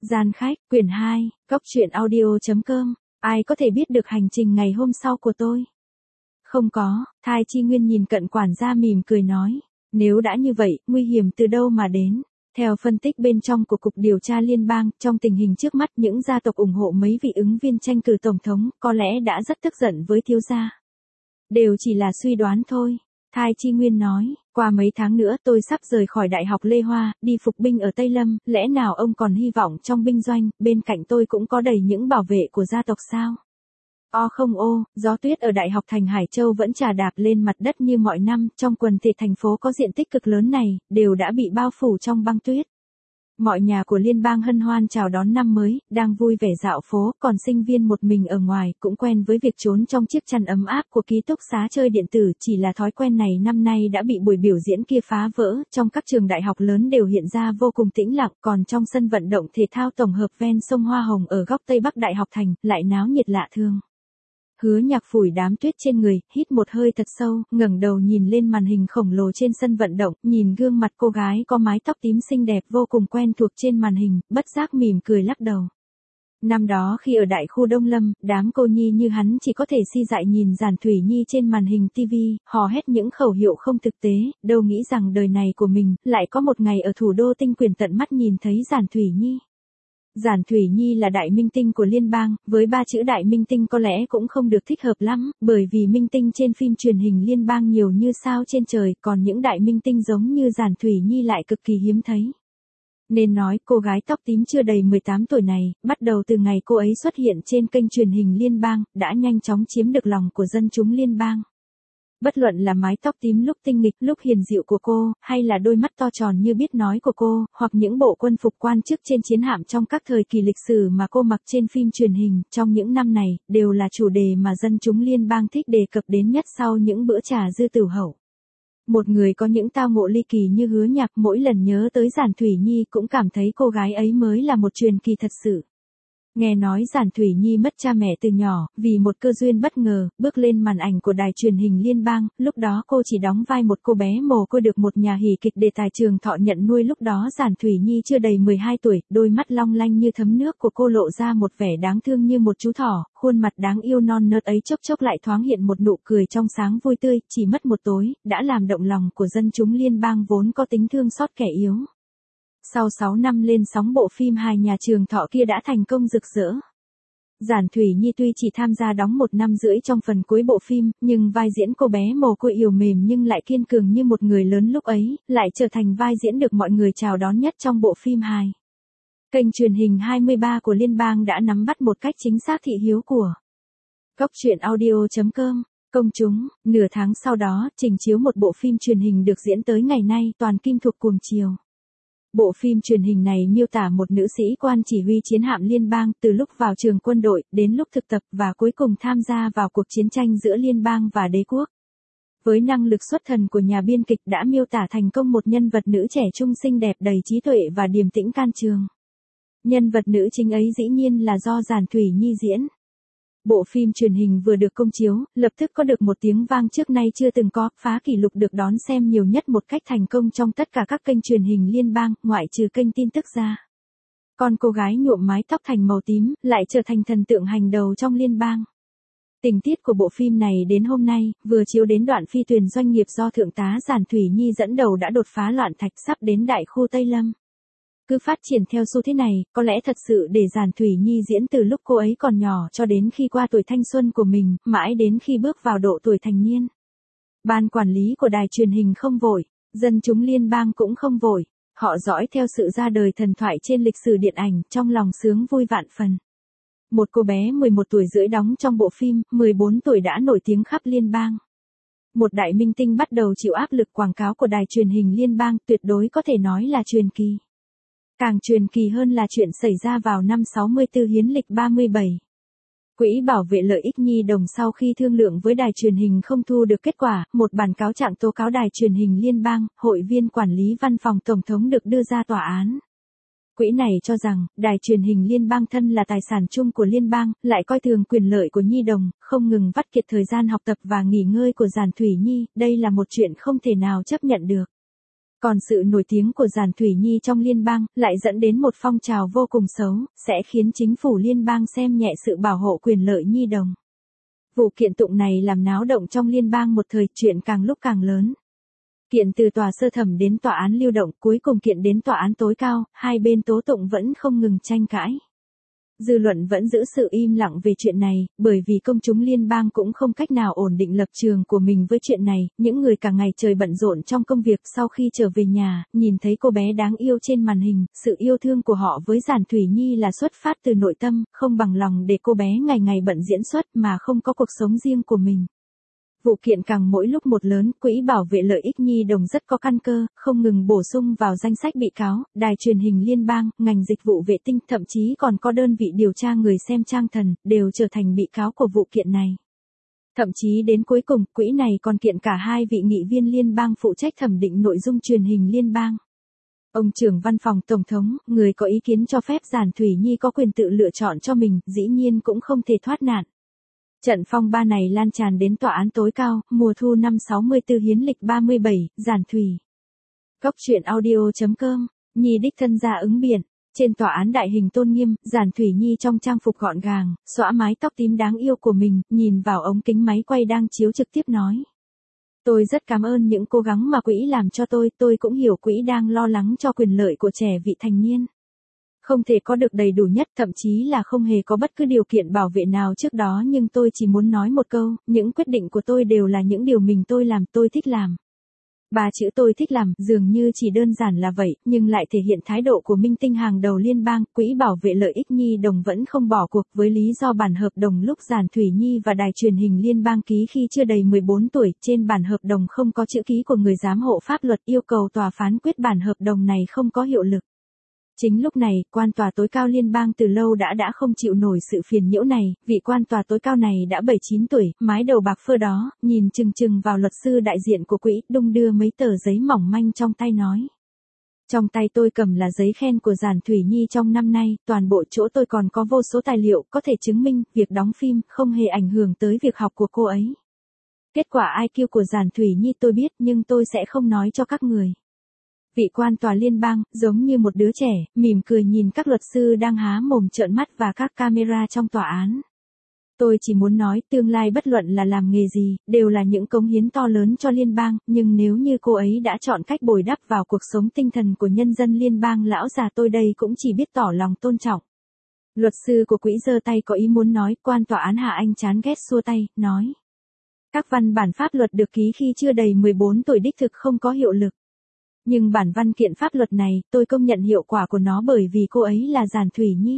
Gian khách, quyển 2, góc truyện audio.com. Ai có thể biết được hành trình ngày hôm sau của tôi? Không có, Thai Chi Nguyên nhìn cận quản gia mỉm cười nói. Nếu đã như vậy, nguy hiểm từ đâu mà đến? Theo phân tích bên trong của Cục Điều tra Liên bang, trong tình hình trước mắt những gia tộc ủng hộ mấy vị ứng viên tranh cử tổng thống, có lẽ đã rất tức giận với thiếu gia. Đều chỉ là suy đoán thôi. Thai Chi Nguyên nói, qua mấy tháng nữa tôi sắp rời khỏi Đại học Lê Hoa, đi phục binh ở Tây Lâm, lẽ nào ông còn hy vọng trong binh doanh, bên cạnh tôi cũng có đầy những bảo vệ của gia tộc sao? Không gió tuyết ở Đại học Thành Hải Châu vẫn trà đạp lên mặt đất như mọi năm, trong quần thể thành phố có diện tích cực lớn này, đều đã bị bao phủ trong băng tuyết. Mọi nhà của liên bang hân hoan chào đón năm mới, đang vui vẻ dạo phố, còn sinh viên một mình ở ngoài, cũng quen với việc trốn trong chiếc chăn ấm áp của ký túc xá chơi điện tử, chỉ là thói quen này năm nay đã bị buổi biểu diễn kia phá vỡ, trong các trường đại học lớn đều hiện ra vô cùng tĩnh lặng, còn trong sân vận động thể thao tổng hợp ven sông Hoa Hồng ở góc Tây Bắc Đại học Thành, lại náo nhiệt lạ thường. Hứa Nhạc phủi đám tuyết trên người, hít một hơi thật sâu, ngẩng đầu nhìn lên màn hình khổng lồ trên sân vận động, nhìn gương mặt cô gái có mái tóc tím xinh đẹp vô cùng quen thuộc trên màn hình, bất giác mỉm cười lắc đầu. Năm đó khi ở đại khu Đông Lâm, đám cô nhi như hắn chỉ có thể si dại nhìn Giản Thủy Nhi trên màn hình TV, hò hét những khẩu hiệu không thực tế, đâu nghĩ rằng đời này của mình, lại có một ngày ở thủ đô tinh quyền tận mắt nhìn thấy Giản Thủy Nhi. Giản Thủy Nhi là đại minh tinh của liên bang, với 3 chữ đại minh tinh có lẽ cũng không được thích hợp lắm, bởi vì minh tinh trên phim truyền hình liên bang nhiều như sao trên trời, còn những đại minh tinh giống như Giản Thủy Nhi lại cực kỳ hiếm thấy. Nên nói cô gái tóc tím chưa đầy 18 tuổi này, bắt đầu từ ngày cô ấy xuất hiện trên kênh truyền hình liên bang, đã nhanh chóng chiếm được lòng của dân chúng liên bang. Bất luận là mái tóc tím lúc tinh nghịch, lúc hiền dịu của cô, hay là đôi mắt to tròn như biết nói của cô, hoặc những bộ quân phục quan chức trên chiến hạm trong các thời kỳ lịch sử mà cô mặc trên phim truyền hình, trong những năm này, đều là chủ đề mà dân chúng liên bang thích đề cập đến nhất sau những bữa trà dư tửu hậu. Một người có những tao ngộ ly kỳ như Hứa Nhạc mỗi lần nhớ tới Giản Thủy Nhi cũng cảm thấy cô gái ấy mới là một truyền kỳ thật sự. Nghe nói Giản Thủy Nhi mất cha mẹ từ nhỏ, vì một cơ duyên bất ngờ, bước lên màn ảnh của đài truyền hình liên bang, lúc đó cô chỉ đóng vai một cô bé mồ côi được một nhà hỉ kịch đề tài Trường Thọ nhận nuôi, lúc đó Giản Thủy Nhi chưa đầy 12 tuổi, đôi mắt long lanh như thấm nước của cô lộ ra một vẻ đáng thương như một chú thỏ, khuôn mặt đáng yêu non nớt ấy chốc chốc lại thoáng hiện một nụ cười trong sáng vui tươi, chỉ mất một tối, đã làm động lòng của dân chúng liên bang vốn có tính thương xót kẻ yếu. Sau 6 năm lên sóng, bộ phim hài nhà Trường Thọ kia đã thành công rực rỡ. Giản Thủy Nhi tuy chỉ tham gia đóng 1 năm rưỡi trong phần cuối bộ phim, nhưng vai diễn cô bé mồ côi yếu mềm nhưng lại kiên cường như một người lớn lúc ấy, lại trở thành vai diễn được mọi người chào đón nhất trong bộ phim hài. Kênh truyền hình 23 của liên bang đã nắm bắt một cách chính xác thị hiếu của góc truyện audio.com. Công chúng, nửa tháng sau đó, trình chiếu một bộ phim truyền hình được diễn tới ngày nay, Toàn Kim Thục Cuồng Chiều. Bộ phim truyền hình này miêu tả một nữ sĩ quan chỉ huy chiến hạm liên bang từ lúc vào trường quân đội, đến lúc thực tập và cuối cùng tham gia vào cuộc chiến tranh giữa liên bang và đế quốc. Với năng lực xuất thần của nhà biên kịch đã miêu tả thành công một nhân vật nữ trẻ trung xinh đẹp đầy trí tuệ và điềm tĩnh can trường. Nhân vật nữ chính ấy dĩ nhiên là do Giản Thủy Nhi diễn. Bộ phim truyền hình vừa được công chiếu, lập tức có được một tiếng vang trước nay chưa từng có, phá kỷ lục được đón xem nhiều nhất một cách thành công trong tất cả các kênh truyền hình liên bang, ngoại trừ kênh tin tức ra. Còn cô gái nhuộm mái tóc thành màu tím, lại trở thành thần tượng hành đầu trong liên bang. Tình tiết của bộ phim này đến hôm nay, vừa chiếu đến đoạn phi thuyền doanh nghiệp do Thượng tá Giản Thủy Nhi dẫn đầu đã đột phá loạn thạch sắp đến đại khu Tây Lâm. Cứ phát triển theo xu thế này, có lẽ thật sự để Giản Thủy Nhi diễn từ lúc cô ấy còn nhỏ cho đến khi qua tuổi thanh xuân của mình, mãi đến khi bước vào độ tuổi thành niên. Ban quản lý của đài truyền hình không vội, dân chúng liên bang cũng không vội, họ dõi theo sự ra đời thần thoại trên lịch sử điện ảnh, trong lòng sướng vui vạn phần. Một cô bé 11 tuổi rưỡi đóng trong bộ phim, 14 tuổi đã nổi tiếng khắp liên bang. Một đại minh tinh bắt đầu chịu áp lực quảng cáo của đài truyền hình liên bang, tuyệt đối có thể nói là truyền kỳ. Càng truyền kỳ hơn là chuyện xảy ra vào năm 64 Hiến lịch 37. Quỹ bảo vệ lợi ích nhi đồng sau khi thương lượng với đài truyền hình không thu được kết quả, một bản cáo trạng tố cáo đài truyền hình liên bang, hội viên quản lý văn phòng tổng thống được đưa ra tòa án. Quỹ này cho rằng, đài truyền hình liên bang thân là tài sản chung của liên bang, lại coi thường quyền lợi của nhi đồng, không ngừng vắt kiệt thời gian học tập và nghỉ ngơi của Giản Thủy Nhi, đây là một chuyện không thể nào chấp nhận được. Còn sự nổi tiếng của Giản Thủy Nhi trong liên bang lại dẫn đến một phong trào vô cùng xấu, sẽ khiến chính phủ liên bang xem nhẹ sự bảo hộ quyền lợi nhi đồng. Vụ kiện tụng này làm náo động trong liên bang một thời, chuyện càng lúc càng lớn. Kiện từ tòa sơ thẩm đến tòa án lưu động, cuối cùng kiện đến tòa án tối cao, hai bên tố tụng vẫn không ngừng tranh cãi. Dư luận vẫn giữ sự im lặng về chuyện này, bởi vì công chúng liên bang cũng không cách nào ổn định lập trường của mình với chuyện này, những người cả ngày trời bận rộn trong công việc sau khi trở về nhà, nhìn thấy cô bé đáng yêu trên màn hình, sự yêu thương của họ với Giản Thủy Nhi là xuất phát từ nội tâm, không bằng lòng để cô bé ngày ngày bận diễn xuất mà không có cuộc sống riêng của mình. Vụ kiện càng mỗi lúc một lớn, Quỹ bảo vệ lợi ích nhi đồng rất có căn cơ, không ngừng bổ sung vào danh sách bị cáo, đài truyền hình liên bang, ngành dịch vụ vệ tinh, thậm chí còn có đơn vị điều tra người xem trang thần, đều trở thành bị cáo của vụ kiện này. Thậm chí đến cuối cùng, quỹ này còn kiện cả hai vị nghị viên liên bang phụ trách thẩm định nội dung truyền hình liên bang. Ông trưởng văn phòng Tổng thống, người có ý kiến cho phép Giản Thủy Nhi có quyền tự lựa chọn cho mình, dĩ nhiên cũng không thể thoát nạn. Trận phong ba này lan tràn đến tòa án tối cao, mùa thu năm 64 Hiến lịch 37, Giản Thủy. Góc truyện audio.com, Nhi đích thân ra ứng biện. Trên tòa án đại hình tôn nghiêm, Giản Thủy Nhi trong trang phục gọn gàng, xõa mái tóc tím đáng yêu của mình, nhìn vào ống kính máy quay đang chiếu trực tiếp nói. Tôi rất cảm ơn những cố gắng mà quỹ làm cho tôi cũng hiểu quỹ đang lo lắng cho quyền lợi của trẻ vị thành niên. Không thể có được đầy đủ nhất, thậm chí là không hề có bất cứ điều kiện bảo vệ nào trước đó, nhưng tôi chỉ muốn nói một câu, những quyết định của tôi đều là những điều tôi làm, tôi thích làm. Ba chữ tôi thích làm dường như chỉ đơn giản là vậy, nhưng lại thể hiện thái độ của minh tinh hàng đầu liên bang. Quỹ bảo vệ lợi ích nhi đồng vẫn không bỏ cuộc với lý do bản hợp đồng lúc Giản Thủy Nhi và đài truyền hình liên bang ký khi chưa đầy 14 tuổi, trên bản hợp đồng không có chữ ký của người giám hộ pháp luật, yêu cầu tòa phán quyết bản hợp đồng này không có hiệu lực. Chính lúc này, quan tòa tối cao liên bang từ lâu đã không chịu nổi sự phiền nhiễu này, vị quan tòa tối cao này đã 79 tuổi, mái đầu bạc phơ đó, nhìn chừng chừng vào luật sư đại diện của quỹ, đung đưa mấy tờ giấy mỏng manh trong tay nói. Trong tay tôi cầm là giấy khen của Giản Thủy Nhi trong năm nay, toàn bộ chỗ tôi còn có vô số tài liệu có thể chứng minh, việc đóng phim không hề ảnh hưởng tới việc học của cô ấy. Kết quả IQ của Giản Thủy Nhi tôi biết, nhưng tôi sẽ không nói cho các người. Vị quan tòa liên bang, giống như một đứa trẻ, mỉm cười nhìn các luật sư đang há mồm trợn mắt và các camera trong tòa án. Tôi chỉ muốn nói, tương lai bất luận là làm nghề gì, đều là những cống hiến to lớn cho liên bang, nhưng nếu như cô ấy đã chọn cách bồi đắp vào cuộc sống tinh thần của nhân dân liên bang, lão già tôi đây cũng chỉ biết tỏ lòng tôn trọng. Luật sư của quỹ giơ tay có ý muốn nói, quan tòa án Hà Anh chán ghét xua tay, nói. Các văn bản pháp luật được ký khi chưa đầy 14 tuổi đích thực không có hiệu lực. Nhưng bản văn kiện pháp luật này, tôi công nhận hiệu quả của nó bởi vì cô ấy là Giản Thủy Nhi.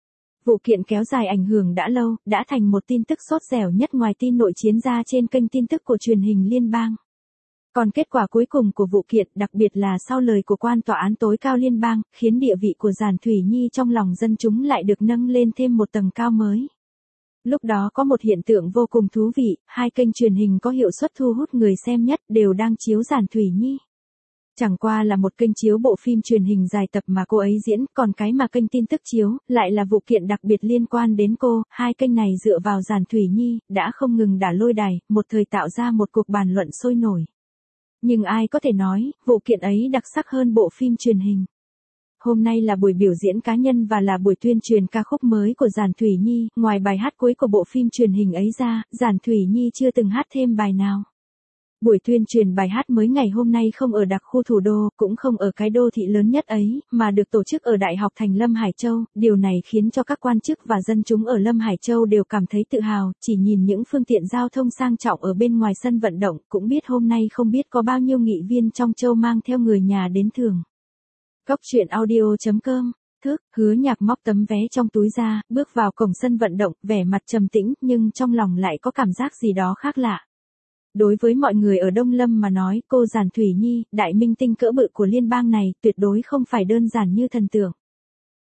Vụ kiện kéo dài ảnh hưởng đã lâu, đã thành một tin tức sốt dẻo nhất ngoài tin nội chiến ra trên kênh tin tức của truyền hình liên bang. Còn kết quả cuối cùng của vụ kiện, đặc biệt là sau lời của quan tòa án tối cao liên bang, khiến địa vị của Giản Thủy Nhi trong lòng dân chúng lại được nâng lên thêm một tầng cao mới. Lúc đó có một hiện tượng vô cùng thú vị, hai kênh truyền hình có hiệu suất thu hút người xem nhất đều đang chiếu Giản Thủy Nhi. Chẳng qua là một kênh chiếu bộ phim truyền hình dài tập mà cô ấy diễn, còn cái mà kênh tin tức chiếu, lại là vụ kiện đặc biệt liên quan đến cô. Hai kênh này dựa vào Giản Thủy Nhi, đã không ngừng đả lôi đài, một thời tạo ra một cuộc bàn luận sôi nổi. Nhưng ai có thể nói, vụ kiện ấy đặc sắc hơn bộ phim truyền hình. Hôm nay là buổi biểu diễn cá nhân và là buổi tuyên truyền ca khúc mới của Giản Thủy Nhi, ngoài bài hát cuối của bộ phim truyền hình ấy ra, Giản Thủy Nhi chưa từng hát thêm bài nào. Buổi tuyên truyền bài hát mới ngày hôm nay không ở đặc khu thủ đô, cũng không ở cái đô thị lớn nhất ấy, mà được tổ chức ở Đại học Thành Lâm Hải Châu. Điều này khiến cho các quan chức và dân chúng ở Lâm Hải Châu đều cảm thấy tự hào, chỉ nhìn những phương tiện giao thông sang trọng ở bên ngoài sân vận động, cũng biết hôm nay không biết có bao nhiêu nghị viên trong châu mang theo người nhà đến thưởng. Góc truyện audio.com, Hứa Nhạc móc tấm vé trong túi ra, bước vào cổng sân vận động, vẻ mặt trầm tĩnh, nhưng trong lòng lại có cảm giác gì đó khác lạ. Đối với mọi người ở Đông Lâm mà nói, cô Giản Thủy Nhi, đại minh tinh cỡ bự của liên bang này, tuyệt đối không phải đơn giản như thần tượng.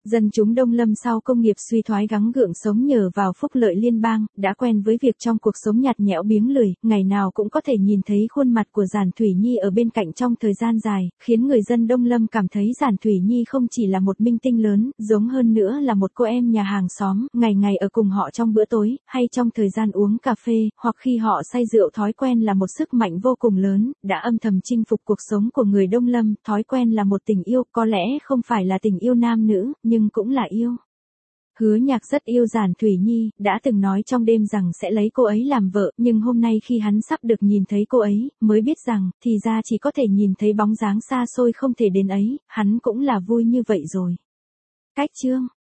Dân chúng Đông Lâm sau công nghiệp suy thoái gắng gượng sống nhờ vào phúc lợi liên bang, đã quen với việc trong cuộc sống nhạt nhẽo biếng lười, ngày nào cũng có thể nhìn thấy khuôn mặt của Giản Thủy Nhi ở bên cạnh trong thời gian dài, khiến người dân Đông Lâm cảm thấy Giản Thủy Nhi không chỉ là một minh tinh lớn, giống hơn nữa là một cô em nhà hàng xóm, ngày ngày ở cùng họ trong bữa tối, hay trong thời gian uống cà phê, hoặc khi họ say rượu. Thói quen là một sức mạnh vô cùng lớn, đã âm thầm chinh phục cuộc sống của người Đông Lâm. Thói quen là một tình yêu, có lẽ không phải là tình yêu nam nữ, nhưng cũng là yêu. Hứa Nhạc rất yêu Giản Thủy Nhi, đã từng nói trong đêm rằng sẽ lấy cô ấy làm vợ, nhưng hôm nay khi hắn sắp được nhìn thấy cô ấy, mới biết rằng, thì ra chỉ có thể nhìn thấy bóng dáng xa xôi không thể đến ấy, hắn cũng là vui như vậy rồi. Cách chương